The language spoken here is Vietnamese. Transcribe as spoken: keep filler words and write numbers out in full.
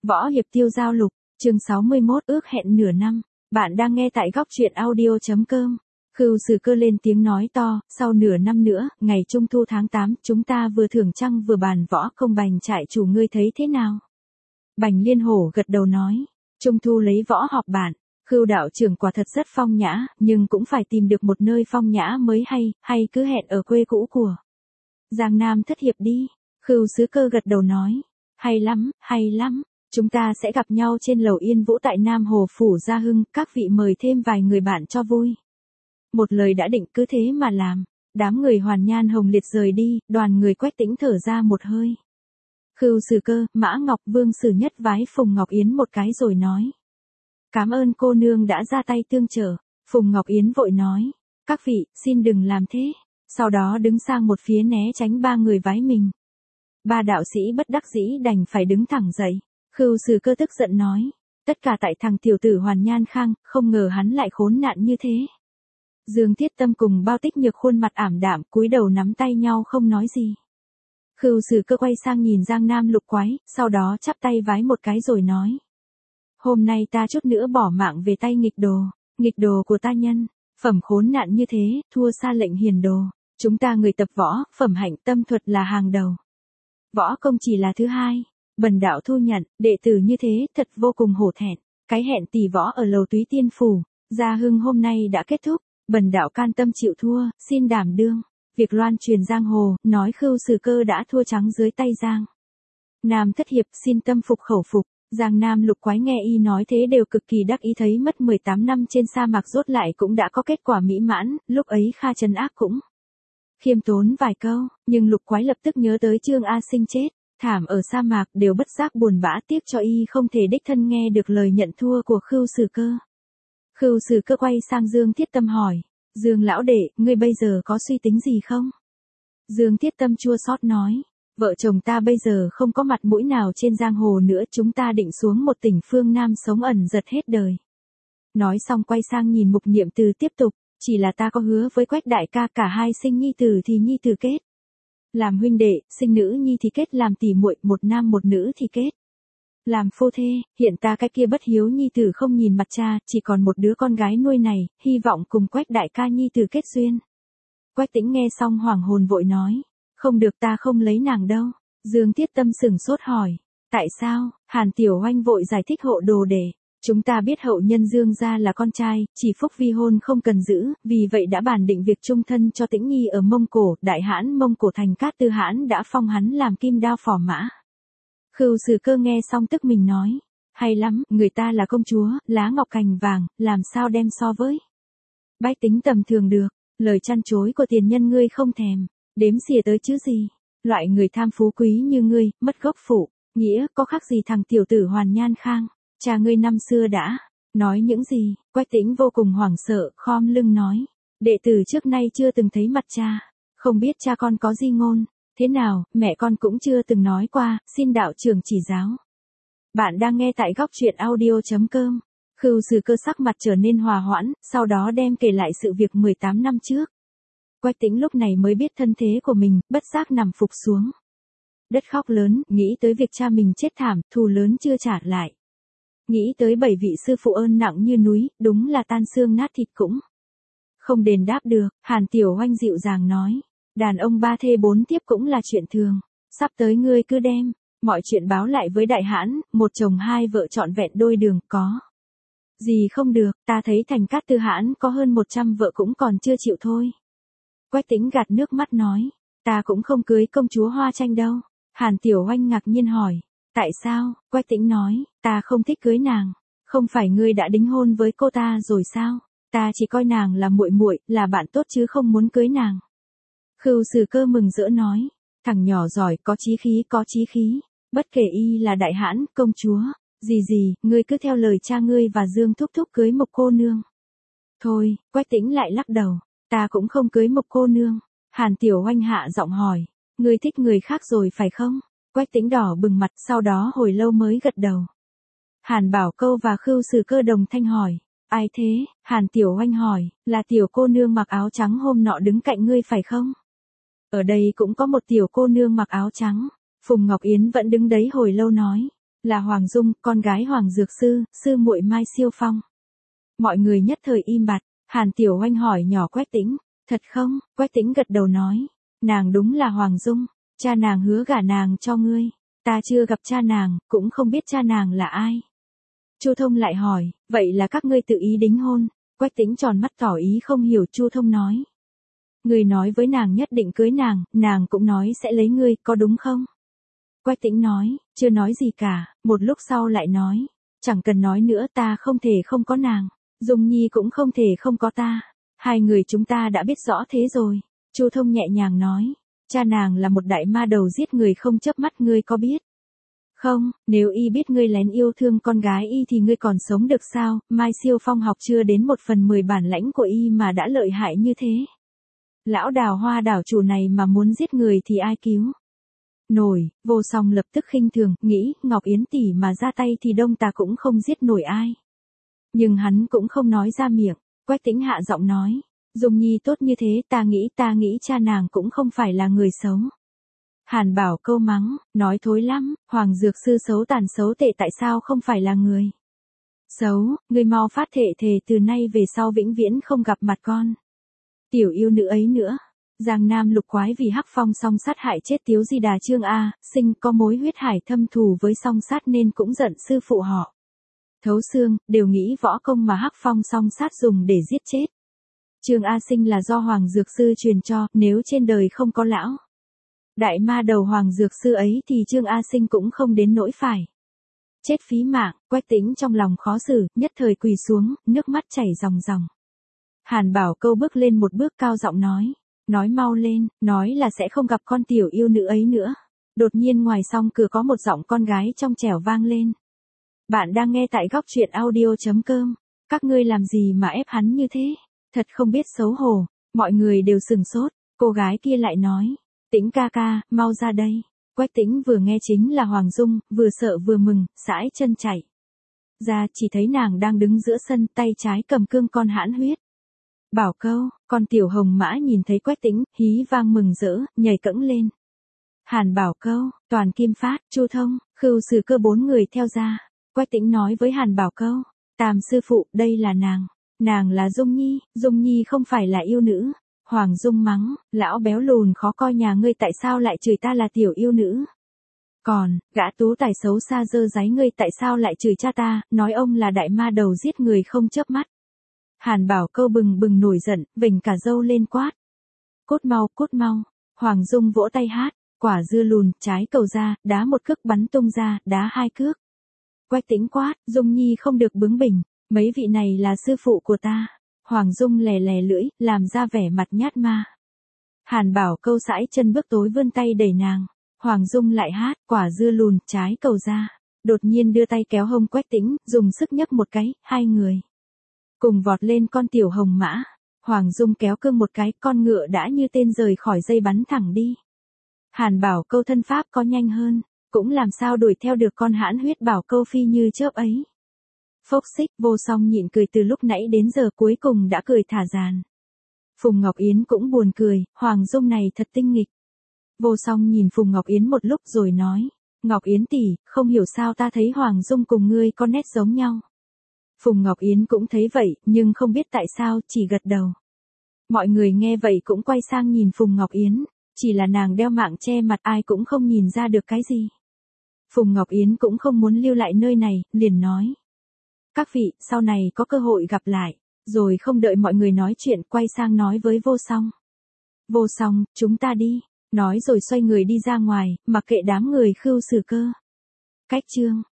Võ hiệp tiêu giao lục, chương sáu mươi mốt ước hẹn nửa năm. Bạn đang nghe tại góc truyện audio chấm com. Khưu Sử Cơ lên tiếng nói to, sau nửa năm nữa, ngày trung thu tháng tám, chúng ta vừa thưởng trăng vừa bàn võ công. Bành trại chủ ngươi thấy thế nào? Bành Liên Hổ gật đầu nói, trung thu lấy võ họp bạn. Khưu đạo trưởng quả thật rất phong nhã, nhưng cũng phải tìm được một nơi phong nhã mới hay, hay cứ hẹn ở quê cũ của Giang Nam Thất Hiệp đi. Khưu Sử Cơ gật đầu nói, hay lắm, hay lắm. Chúng ta sẽ gặp nhau trên lầu Yên Vũ tại Nam Hồ Phủ Gia Hưng, các vị mời thêm vài người bạn cho vui. Một lời đã định, cứ thế mà làm. Đám người Hoàn Nhan Hồng Liệt rời đi, đoàn người Quách Tĩnh thở ra một hơi. Khưu Sử Cơ, Mã Ngọc Vương Sử Nhất vái Phùng Ngọc Yến một cái rồi nói, cảm ơn cô nương đã ra tay tương trợ. Phùng Ngọc Yến vội nói, các vị, xin đừng làm thế. Sau đó đứng sang một phía né tránh ba người vái mình. Ba đạo sĩ bất đắc dĩ đành phải đứng thẳng dậy. Khưu Sử Cơ tức giận nói, tất cả tại thằng tiểu tử Hoàn Nhan Khang, không ngờ hắn lại khốn nạn như thế. Dương Thiết Tâm cùng Bao Tích Nhược khuôn mặt ảm đạm, cúi đầu nắm tay nhau không nói gì. Khưu Sử Cơ quay sang nhìn Giang Nam Lục Quái, sau đó chắp tay vái một cái rồi nói, hôm nay ta chút nữa bỏ mạng về tay nghịch đồ, nghịch đồ của ta nhân, phẩm khốn nạn như thế, thua xa lệnh hiền đồ. Chúng ta người tập võ, phẩm hạnh tâm thuật là hàng đầu. Võ công chỉ là thứ hai. Bần đạo thu nhận, đệ tử như thế, thật vô cùng hổ thẹn. Cái hẹn tỷ võ ở lầu Túy Tiên Phủ, Gia Hưng hôm nay đã kết thúc. Bần đạo can tâm chịu thua, xin đảm đương. Việc loan truyền giang hồ, nói Khưu Sử Cơ đã thua trắng dưới tay Giang Nam Thất Hiệp, xin tâm phục khẩu phục. Giang Nam Lục Quái nghe y nói thế đều cực kỳ đắc ý, thấy mất mười tám năm trên sa mạc rốt lại cũng đã có kết quả mỹ mãn, lúc ấy Kha Trấn Ác cũng khiêm tốn vài câu, nhưng Lục Quái lập tức nhớ tới Trương A Sinh chết, thảm ở sa mạc, đều bất giác buồn bã, tiếc cho y không thể đích thân nghe được lời nhận thua của Khưu Sử Cơ. Khưu Sử Cơ quay sang Dương Thiết Tâm hỏi, Dương lão đệ, ngươi bây giờ có suy tính gì không? Dương Thiết Tâm chua xót nói, vợ chồng ta bây giờ không có mặt mũi nào trên giang hồ nữa, chúng ta định xuống một tỉnh phương Nam sống ẩn giật hết đời. Nói xong quay sang nhìn Mục Niệm Từ tiếp tục, chỉ là ta có hứa với Quách đại ca, cả hai sinh nhi tử thì nhi tử kết làm huynh đệ, sinh nữ nhi thì kết làm tỷ muội, một nam một nữ thì kết làm phu thê. Hiện ta cái kia bất hiếu nhi tử không nhìn mặt cha, chỉ còn một đứa con gái nuôi này, hy vọng cùng Quách đại ca nhi tử kết duyên. Quách Tĩnh nghe xong hoảng hồn vội nói, không được, ta không lấy nàng đâu. Dương Thiết Tâm sửng sốt hỏi, tại sao? Hàn Tiểu Oanh vội giải thích hộ đồ để, chúng ta biết hậu nhân Dương gia là con trai, chỉ phúc vi hôn không cần giữ, vì vậy đã bàn định việc chung thân cho Tĩnh Nhi ở Mông Cổ. Đại hãn Mông Cổ Thành Cát Tư Hãn đã phong hắn làm kim đao phò mã. Khưu Sử Cơ nghe xong tức mình nói, hay lắm, người ta là công chúa, lá ngọc cành vàng, làm sao đem so với bách tính tầm thường được. Lời chăn chối của tiền nhân ngươi không thèm đếm xỉa tới chứ gì. Loại người tham phú quý như ngươi, mất gốc phụ nghĩa, có khác gì thằng tiểu tử Hoàn Nhan Khang, cha ngươi năm xưa đã nói những gì? Quách Tĩnh vô cùng hoảng sợ, khom lưng nói, đệ tử trước nay chưa từng thấy mặt cha, không biết cha con có di ngôn thế nào, mẹ con cũng chưa từng nói qua, xin đạo trưởng chỉ giáo. Bạn đang nghe tại góc truyện audio chấm com. Khưu Sử Cơ sắc mặt trở nên hòa hoãn, sau đó đem kể lại sự việc mười tám năm trước. Quách Tĩnh lúc này mới biết thân thế của mình, bất giác nằm phục xuống đất khóc lớn, nghĩ tới việc cha mình chết thảm, thù lớn chưa trả lại. Nghĩ tới bảy vị sư phụ ơn nặng như núi, đúng là tan xương nát thịt cũng không đền đáp được. Hàn Tiểu Oanh dịu dàng nói, đàn ông ba thê bốn thiếp cũng là chuyện thường, sắp tới ngươi cứ đem mọi chuyện báo lại với đại hãn, một chồng hai vợ trọn vẹn đôi đường, có gì không được. Ta thấy Thành Cát Tư Hãn có hơn một trăm vợ cũng còn chưa chịu thôi. Quách Tĩnh gạt nước mắt nói, ta cũng không cưới công chúa Hoa Tranh đâu. Hàn Tiểu Oanh ngạc nhiên hỏi, tại sao? Quách Tĩnh nói, ta không thích cưới nàng. Không phải ngươi đã đính hôn với cô ta rồi sao? Ta chỉ coi nàng là muội muội, là bạn tốt chứ không muốn cưới nàng. Khưu Sử Cơ mừng rỡ nói, thằng nhỏ giỏi, có chí khí, có chí khí. Bất kể y là đại hãn, công chúa, gì gì, ngươi cứ theo lời cha ngươi và Dương thúc thúc cưới Mộc cô nương. Thôi, Quách Tĩnh lại lắc đầu, ta cũng không cưới Mộc cô nương. Hàn Tiểu Oanh hạ giọng hỏi, ngươi thích người khác rồi phải không? Quách Tĩnh đỏ bừng mặt, sau đó hồi lâu mới gật đầu. Hàn Bảo Câu và Khưu Sử Cơ đồng thanh hỏi, ai thế? Hàn Tiểu Oanh hỏi, là tiểu cô nương mặc áo trắng hôm nọ đứng cạnh ngươi phải không? Ở đây cũng có một tiểu cô nương mặc áo trắng. Phùng Ngọc Yến vẫn đứng đấy hồi lâu nói, Là Hoàng Dung, con gái Hoàng Dược Sư, sư muội Mai Siêu Phong. Mọi người nhất thời im bặt, Hàn Tiểu Oanh hỏi nhỏ Quách Tĩnh, thật không? Quách Tĩnh gật đầu nói, nàng đúng là Hoàng Dung, cha nàng hứa gả nàng cho ngươi, ta chưa gặp cha nàng, cũng không biết cha nàng là ai. Chu Thông lại hỏi, vậy là các ngươi tự ý đính hôn? Quách Tĩnh tròn mắt tỏ ý không hiểu. Chu Thông nói, ngươi nói với nàng nhất định cưới nàng, nàng cũng nói sẽ lấy ngươi, có đúng không? Quách Tĩnh nói, chưa nói gì cả, một lúc sau lại nói, chẳng cần nói nữa, ta không thể không có nàng, Dung Nhi cũng không thể không có ta, hai người chúng ta đã biết rõ thế rồi. Chu Thông nhẹ nhàng nói, cha nàng là một đại ma đầu giết người không chớp mắt, ngươi có biết không? Nếu y biết ngươi lén yêu thương con gái y thì ngươi còn sống được sao? Mai Siêu Phong học chưa đến một phần mười bản lãnh của y mà đã lợi hại như thế. Lão Đào Hoa đảo chủ này mà muốn giết người thì ai cứu nổi? Vô Song lập tức khinh thường, nghĩ, Ngọc Yến tỷ mà ra tay thì Đông ta cũng không giết nổi ai. Nhưng hắn cũng không nói ra miệng. Quách Tĩnh hạ giọng nói, Dung Nhi tốt như thế, ta nghĩ ta nghĩ cha nàng cũng không phải là người xấu. Hàn Bảo Câu mắng, nói thối lắm, Hoàng Dược Sư xấu tàn xấu tệ tại sao không phải là người xấu, ngươi mau phát thệ thề từ nay về sau vĩnh viễn không gặp mặt con tiểu yêu nữ ấy nữa. Giang Nam lục quái vì Hắc Phong song sát hại chết Tiếu Di Đà Trương A, Sinh có mối huyết hải thâm thù với song sát nên cũng giận sư phụ họ Thấu Xương, đều nghĩ võ công mà Hắc Phong song sát dùng để giết chết Trương A Sinh là do Hoàng Dược Sư truyền cho, nếu trên đời không có lão đại ma đầu Hoàng Dược Sư ấy thì Trương A Sinh cũng không đến nỗi phải chết phí mạng. Quách Tĩnh trong lòng khó xử, nhất thời quỳ xuống, nước mắt chảy ròng ròng. Hàn Bảo Câu bước lên một bước cao giọng nói, nói mau lên, nói là sẽ không gặp con tiểu yêu nữ ấy nữa. Đột nhiên ngoài song cửa có một giọng con gái trong trẻo vang lên. Bạn đang nghe tại góc truyện audio.com. Các ngươi làm gì mà ép hắn như thế? Thật không biết xấu hổ. Mọi người đều sừng sốt. Cô gái kia lại nói, Tĩnh ca ca, mau ra đây. Quách Tĩnh vừa nghe chính là Hoàng Dung, vừa sợ vừa mừng, sải chân chạy ra, chỉ thấy nàng đang đứng giữa sân, tay trái cầm cương con hãn huyết. Bảo Câu, con tiểu hồng mã nhìn thấy Quách Tĩnh, hí vang mừng rỡ, nhảy cẫng lên. Hàn Bảo Câu, Toàn Kim Phát, Chu Thông, Khưu Sử Cơ bốn người theo ra. Quách Tĩnh nói với Hàn Bảo Câu, Tam sư phụ, đây là nàng. Nàng là Dung Nhi, Dung Nhi không phải là yêu nữ. Hoàng Dung mắng, lão béo lùn khó coi nhà ngươi tại sao lại chửi ta là tiểu yêu nữ? Còn, gã tú tài xấu xa dơ dáy ngươi tại sao lại chửi cha ta, nói ông là đại ma đầu giết người không chớp mắt. Hàn Bảo Câu bừng bừng nổi giận, vểnh cả râu lên quát. Cút mau, cút mau. Hoàng Dung vỗ tay hát, quả dưa lùn, trái cầu ra, đá một cước bắn tung ra, đá hai cước. Quách Tĩnh quát, Dung Nhi không được bướng bỉnh, mấy vị này là sư phụ của ta. Hoàng Dung lè lè lưỡi, làm ra vẻ mặt nhát ma. Hàn Bảo Câu sải chân bước tối vươn tay đẩy nàng. Hoàng Dung lại hát, quả dưa lùn, trái cầu ra. Đột nhiên đưa tay kéo hông Quách Tĩnh, dùng sức nhấc một cái, hai người cùng vọt lên con tiểu hồng mã. Hoàng Dung kéo cương một cái, con ngựa đã như tên rời khỏi dây bắn thẳng đi. Hàn Bảo Câu thân pháp có nhanh hơn, cũng làm sao đuổi theo được con hãn huyết Bảo Câu phi như chớp ấy. Phốc xích, Vô Song nhịn cười từ lúc nãy đến giờ cuối cùng đã cười thả dàn. Phùng Ngọc Yến cũng buồn cười, Hoàng Dung này thật tinh nghịch. Vô Song nhìn Phùng Ngọc Yến một lúc rồi nói, Ngọc Yến tỷ, không hiểu sao ta thấy Hoàng Dung cùng ngươi có nét giống nhau. Phùng Ngọc Yến cũng thấy vậy, nhưng không biết tại sao, chỉ gật đầu. Mọi người nghe vậy cũng quay sang nhìn Phùng Ngọc Yến, chỉ là nàng đeo mạng che mặt ai cũng không nhìn ra được cái gì. Phùng Ngọc Yến cũng không muốn lưu lại nơi này, liền nói. Các vị, sau này có cơ hội gặp lại, rồi không đợi mọi người nói chuyện, quay sang nói với Vô Song. Vô Song, chúng ta đi, nói rồi xoay người đi ra ngoài, mặc kệ đám người Khưu Sử Cơ. Cách chương